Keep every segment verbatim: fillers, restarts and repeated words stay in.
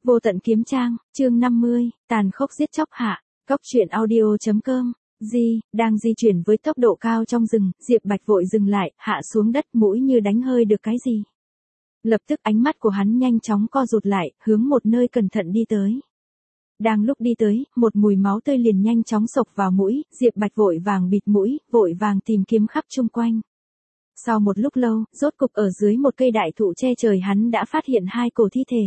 Vô tận kiếm trang, chương năm mươi, tàn khốc giết chóc hạ, góc truyện audio.com. Di, đang di chuyển với tốc độ cao trong rừng, Diệp Bạch vội dừng lại, hạ xuống đất, mũi như đánh hơi được cái gì. Lập tức ánh mắt của hắn nhanh chóng co rụt lại, hướng một nơi cẩn thận đi tới. Đang lúc đi tới, một mùi máu tươi liền nhanh chóng xộc vào mũi, Diệp Bạch vội vàng bịt mũi, vội vàng tìm kiếm khắp chung quanh. Sau một lúc lâu, rốt cục ở dưới một cây đại thụ che trời hắn đã phát hiện hai cổ thi thể.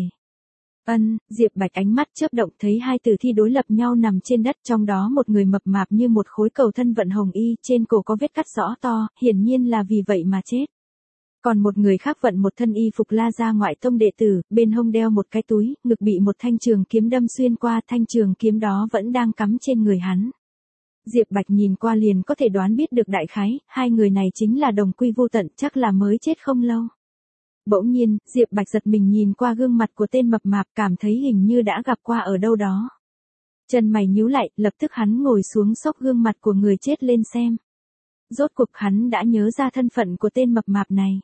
Ân, Diệp Bạch ánh mắt chớp động thấy hai tử thi đối lập nhau nằm trên đất, trong đó một người mập mạp như một khối cầu thân vận hồng y, trên cổ có vết cắt rõ to, hiển nhiên là vì vậy mà chết. Còn một người khác vận một thân y phục La Gia ngoại tông đệ tử, bên hông đeo một cái túi, ngực bị một thanh trường kiếm đâm xuyên qua, thanh trường kiếm đó vẫn đang cắm trên người hắn. Diệp Bạch nhìn qua liền có thể đoán biết được đại khái, hai người này chính là đồng quy vô tận, chắc là mới chết không lâu. Bỗng nhiên, Diệp Bạch giật mình nhìn qua gương mặt của tên mập mạp, cảm thấy hình như đã gặp qua ở đâu đó. Chân mày nhíu lại, lập tức hắn ngồi xuống xốc gương mặt của người chết lên xem. Rốt cuộc hắn đã nhớ ra thân phận của tên mập mạp này.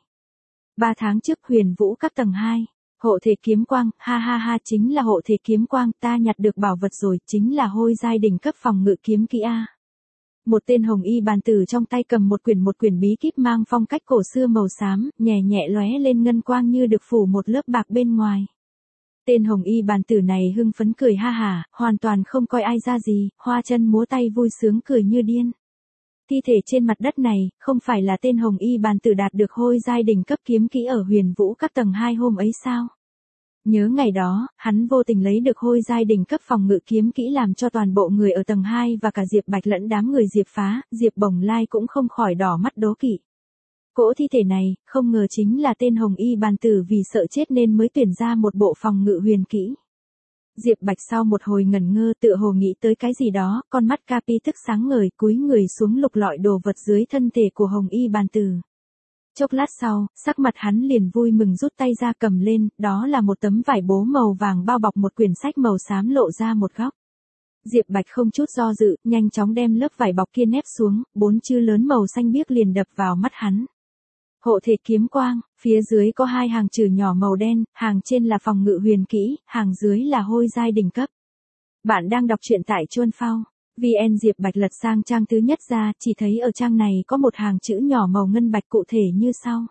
Ba tháng trước Huyền Vũ các tầng hai, hộ thể kiếm quang, ha ha ha, chính là hộ thể kiếm quang, ta nhặt được bảo vật rồi, chính là hôi giai đỉnh cấp phòng ngự kiếm kỹ a. Một tên hồng y bàn tử trong tay cầm một quyển một quyển bí kíp mang phong cách cổ xưa màu xám, nhẹ nhẹ lóe lên ngân quang như được phủ một lớp bạc bên ngoài. Tên hồng y bàn tử này hưng phấn cười ha hả, hoàn toàn không coi ai ra gì, hoa chân múa tay vui sướng cười như điên. Thi thể trên mặt đất này, không phải là tên hồng y bàn tử đạt được hôi giai đỉnh cấp kiếm kỹ ở Huyền Vũ các tầng hai hôm ấy sao? Nhớ ngày đó, hắn vô tình lấy được hôi giai đỉnh cấp phòng ngự kiếm kỹ làm cho toàn bộ người ở tầng hai và cả Diệp Bạch lẫn đám người Diệp Phá, Diệp Bồng Lai cũng không khỏi đỏ mắt đố kỵ. Cỗ thi thể này, không ngờ chính là tên hồng y bàn tử vì sợ chết nên mới tuyển ra một bộ phòng ngự huyền kỹ. Diệp Bạch sau một hồi ngẩn ngơ tựa hồ nghĩ tới cái gì đó, con mắt Capi tức sáng ngời, cúi người xuống lục lọi đồ vật dưới thân thể của hồng y bàn tử. Chốc lát sau, sắc mặt hắn liền vui mừng rút tay ra cầm lên, đó là một tấm vải bố màu vàng bao bọc một quyển sách màu xám lộ ra một góc. Diệp Bạch không chút do dự, nhanh chóng đem lớp vải bọc kia nép xuống, bốn chữ lớn màu xanh biếc liền đập vào mắt hắn. Hộ thể kiếm quang, phía dưới có hai hàng chữ nhỏ màu đen, hàng trên là phòng ngự huyền kỹ, hàng dưới là hôi giai đỉnh cấp. Bạn đang đọc truyện tại Chuan Phao. vê en Diệp Bạch lật sang trang thứ nhất ra, chỉ thấy ở trang này có một hàng chữ nhỏ màu ngân bạch cụ thể như sau.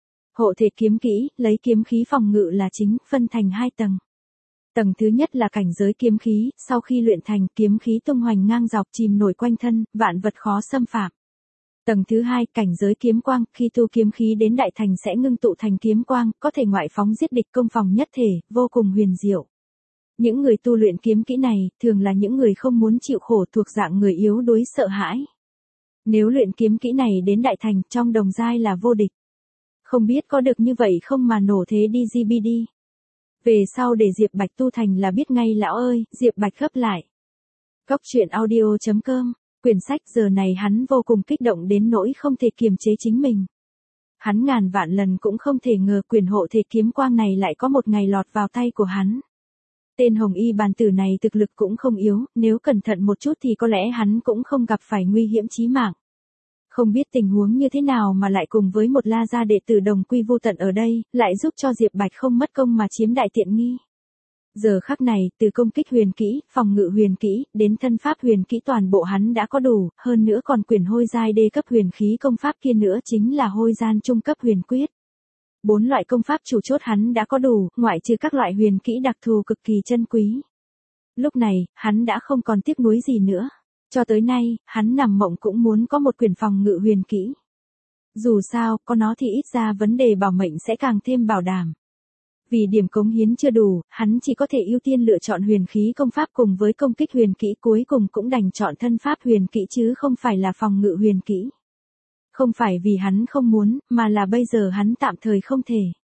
Hộ thể kiếm kỹ, lấy kiếm khí phòng ngự là chính, phân thành hai tầng. Tầng thứ nhất là cảnh giới kiếm khí, sau khi luyện thành, kiếm khí tung hoành ngang dọc chìm nổi quanh thân, vạn vật khó xâm phạm. Tầng thứ hai, cảnh giới kiếm quang, khi tu kiếm khí đến đại thành sẽ ngưng tụ thành kiếm quang, có thể ngoại phóng giết địch công phòng nhất thể, vô cùng huyền diệu. Những người tu luyện kiếm kỹ này, thường là những người không muốn chịu khổ thuộc dạng người yếu đuối sợ hãi. Nếu luyện kiếm kỹ này đến đại thành, trong đồng giai là vô địch. Không biết có được như vậy không mà nổ thế đi giê bê đê. Về sau để Diệp Bạch tu thành là biết ngay lão ơi, Diệp Bạch khớp lại. Góc truyện audio.com, quyển sách giờ này hắn vô cùng kích động đến nỗi không thể kiềm chế chính mình. Hắn ngàn vạn lần cũng không thể ngờ quyển hộ thể kiếm quang này lại có một ngày lọt vào tay của hắn. Tên hồng y bàn tử này thực lực cũng không yếu, nếu cẩn thận một chút thì có lẽ hắn cũng không gặp phải nguy hiểm chí mạng. Không biết tình huống như thế nào mà lại cùng với một La Gia đệ tử đồng quy vô tận ở đây, lại giúp cho Diệp Bạch không mất công mà chiếm đại tiện nghi. Giờ khắc này, từ công kích huyền kỹ, phòng ngự huyền kỹ, đến thân pháp huyền kỹ toàn bộ hắn đã có đủ, hơn nữa còn quyển hôi giai đê cấp huyền khí công pháp kia nữa chính là hôi gian trung cấp huyền quyết. Bốn loại công pháp chủ chốt hắn đã có đủ, ngoại trừ các loại huyền kỹ đặc thù cực kỳ chân quý. Lúc này, hắn đã không còn tiếc nuối gì nữa. Cho tới nay, hắn nằm mộng cũng muốn có một quyển phòng ngự huyền kỹ. Dù sao, có nó thì ít ra vấn đề bảo mệnh sẽ càng thêm bảo đảm. Vì điểm cống hiến chưa đủ, hắn chỉ có thể ưu tiên lựa chọn huyền khí công pháp cùng với công kích huyền kỹ, cuối cùng cũng đành chọn thân pháp huyền kỹ chứ không phải là phòng ngự huyền kỹ. Không phải vì hắn không muốn, mà là bây giờ hắn tạm thời không thể.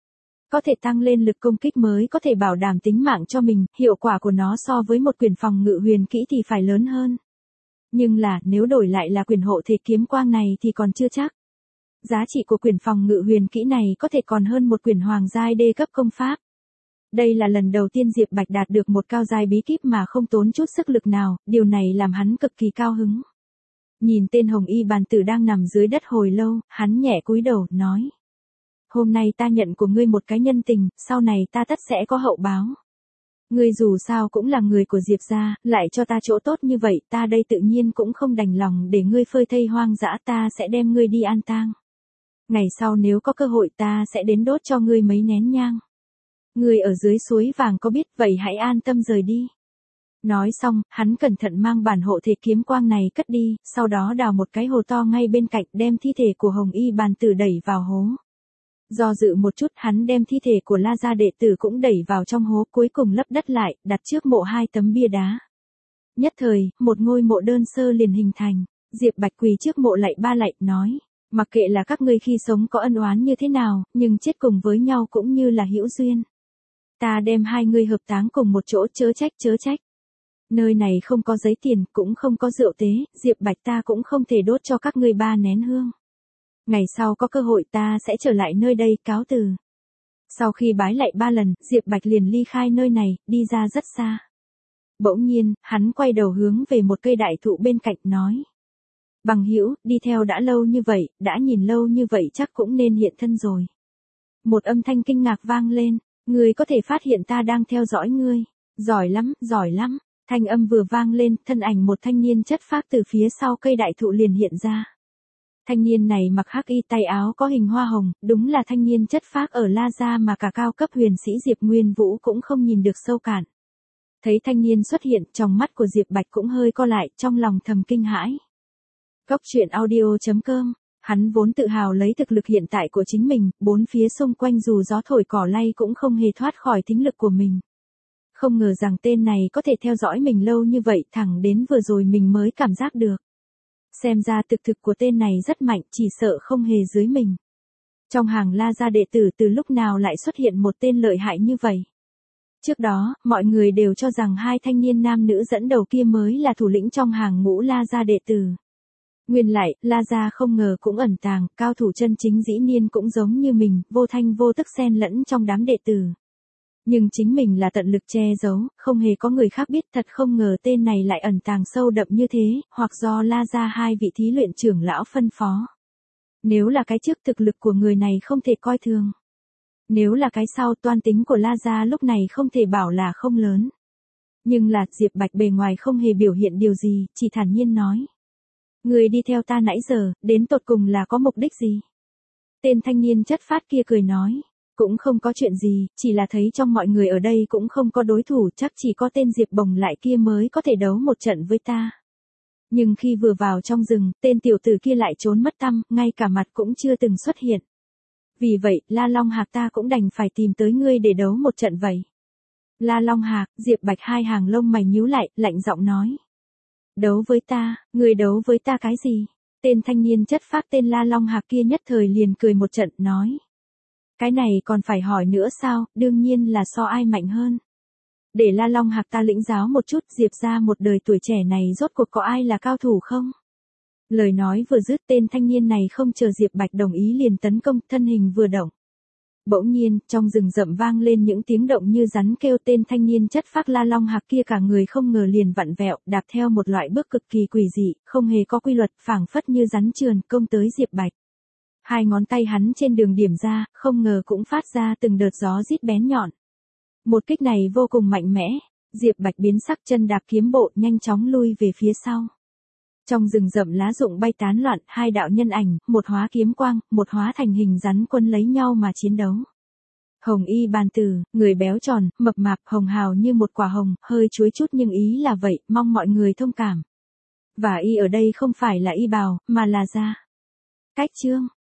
Có thể tăng lên lực công kích mới có thể bảo đảm tính mạng cho mình, hiệu quả của nó so với một quyển phòng ngự huyền kỹ thì phải lớn hơn. Nhưng là, nếu đổi lại là quyển hộ thể kiếm quang này thì còn chưa chắc. Giá trị của quyển phòng ngự huyền kỹ này có thể còn hơn một quyển hoàng giai đê cấp công pháp. Đây là lần đầu tiên Diệp Bạch đạt được một cao giai bí kíp mà không tốn chút sức lực nào, điều này làm hắn cực kỳ cao hứng. Nhìn tên hồng y bàn tử đang nằm dưới đất hồi lâu, hắn nhẹ cúi đầu, nói. Hôm nay ta nhận của ngươi một cái nhân tình, sau này ta tất sẽ có hậu báo. Ngươi dù sao cũng là người của Diệp gia, lại cho ta chỗ tốt như vậy, ta đây tự nhiên cũng không đành lòng để ngươi phơi thây hoang dã, ta sẽ đem ngươi đi an tang. Ngày sau nếu có cơ hội ta sẽ đến đốt cho ngươi mấy nén nhang. Ngươi ở dưới suối vàng có biết, vậy hãy an tâm rời đi. Nói xong, hắn cẩn thận mang bản hộ thể kiếm quang này cất đi, sau đó đào một cái hồ to ngay bên cạnh, đem thi thể của Hồng Y bàn tử đẩy vào hố. Do dự một chút, hắn đem thi thể của La gia đệ tử cũng đẩy vào trong hố, cuối cùng lấp đất lại, đặt trước mộ hai tấm bia đá. Nhất thời, một ngôi mộ đơn sơ liền hình thành. Diệp Bạch quỳ trước mộ lạy ba lạy, nói: mặc kệ là các ngươi khi sống có ân oán như thế nào, nhưng chết cùng với nhau cũng như là hữu duyên. Ta đem hai ngươi hợp táng cùng một chỗ, chớ trách chớ trách. Nơi này không có giấy tiền, cũng không có rượu tế, Diệp Bạch ta cũng không thể đốt cho các ngươi ba nén hương. Ngày sau có cơ hội ta sẽ trở lại nơi đây, cáo từ. Sau khi bái lạy ba lần, Diệp Bạch liền ly khai nơi này, đi ra rất xa. Bỗng nhiên, hắn quay đầu hướng về một cây đại thụ bên cạnh, nói: bằng hữu, đi theo đã lâu như vậy, đã nhìn lâu như vậy chắc cũng nên hiện thân rồi. Một âm thanh kinh ngạc vang lên: ngươi có thể phát hiện ta đang theo dõi ngươi. Giỏi lắm, giỏi lắm. Thanh âm vừa vang lên, thân ảnh một thanh niên chất phác từ phía sau cây đại thụ liền hiện ra. Thanh niên này mặc hắc y, tay áo có hình hoa hồng, đúng là thanh niên chất phác ở La gia mà cả cao cấp huyền sĩ Diệp Nguyên Vũ cũng không nhìn được sâu cạn. Thấy thanh niên xuất hiện, trong mắt của Diệp Bạch cũng hơi co lại, trong lòng thầm kinh hãi. Góc truyện audio chấm com. Hắn vốn tự hào lấy thực lực hiện tại của chính mình, bốn phía xung quanh dù gió thổi cỏ lay cũng không hề thoát khỏi thính lực của mình. Không ngờ rằng tên này có thể theo dõi mình lâu như vậy, thẳng đến vừa rồi mình mới cảm giác được. Xem ra thực thực của tên này rất mạnh, chỉ sợ không hề dưới mình. Trong hàng La gia đệ tử từ lúc nào lại xuất hiện một tên lợi hại như vậy? Trước đó, mọi người đều cho rằng hai thanh niên nam nữ dẫn đầu kia mới là thủ lĩnh trong hàng ngũ La gia đệ tử. Nguyên lại, La gia không ngờ cũng ẩn tàng, cao thủ chân chính dĩ nhiên cũng giống như mình, vô thanh vô tức xen lẫn trong đám đệ tử. Nhưng chính mình là tận lực che giấu, không hề có người khác biết, thật không ngờ tên này lại ẩn tàng sâu đậm như thế, hoặc do La gia hai vị thí luyện trưởng lão phân phó. Nếu là cái trước, thực lực của người này không thể coi thường. Nếu là cái sau, toan tính của La gia lúc này không thể bảo là không lớn. Nhưng là, Diệp Bạch bề ngoài không hề biểu hiện điều gì, chỉ thản nhiên nói: người đi theo ta nãy giờ, đến tột cùng là có mục đích gì? Tên thanh niên chất phác kia cười nói: cũng không có chuyện gì, chỉ là thấy trong mọi người ở đây cũng không có đối thủ, chắc chỉ có tên Diệp Bồng lại kia mới có thể đấu một trận với ta. Nhưng khi vừa vào trong rừng, tên tiểu tử kia lại trốn mất tăm, ngay cả mặt cũng chưa từng xuất hiện. Vì vậy, La Long Hạc ta cũng đành phải tìm tới ngươi để đấu một trận vậy. La Long Hạc, Diệp Bạch hai hàng lông mày nhíu lại, lạnh giọng nói: đấu với ta, ngươi đấu với ta cái gì? Tên thanh niên chất phác tên La Long Hạc kia nhất thời liền cười một trận, nói: cái này còn phải hỏi nữa sao, đương nhiên là so ai mạnh hơn. Để La Long Hạc ta lĩnh giáo một chút, Diệp gia một đời tuổi trẻ này rốt cuộc có ai là cao thủ không? Lời nói vừa dứt, tên thanh niên này không chờ Diệp Bạch đồng ý liền tấn công, thân hình vừa động. Bỗng nhiên, trong rừng rậm vang lên những tiếng động như rắn kêu, tên thanh niên chất phác La Long Hạc kia cả người không ngờ liền vặn vẹo, đạp theo một loại bước cực kỳ quỷ dị, không hề có quy luật, phảng phất như rắn trườn, công tới Diệp Bạch. Hai ngón tay hắn trên đường điểm ra, không ngờ cũng phát ra từng đợt gió rít bén nhọn. Một kích này vô cùng mạnh mẽ, Diệp Bạch biến sắc, chân đạp kiếm bộ, nhanh chóng lui về phía sau. Trong rừng rậm lá rụng bay tán loạn, hai đạo nhân ảnh, một hóa kiếm quang, một hóa thành hình rắn quân lấy nhau mà chiến đấu. Hồng Y bàn tử, người béo tròn, mập mạp, hồng hào như một quả hồng, hơi chuối chút nhưng ý là vậy, mong mọi người thông cảm. Và y ở đây không phải là y bào, mà là da. Cách chương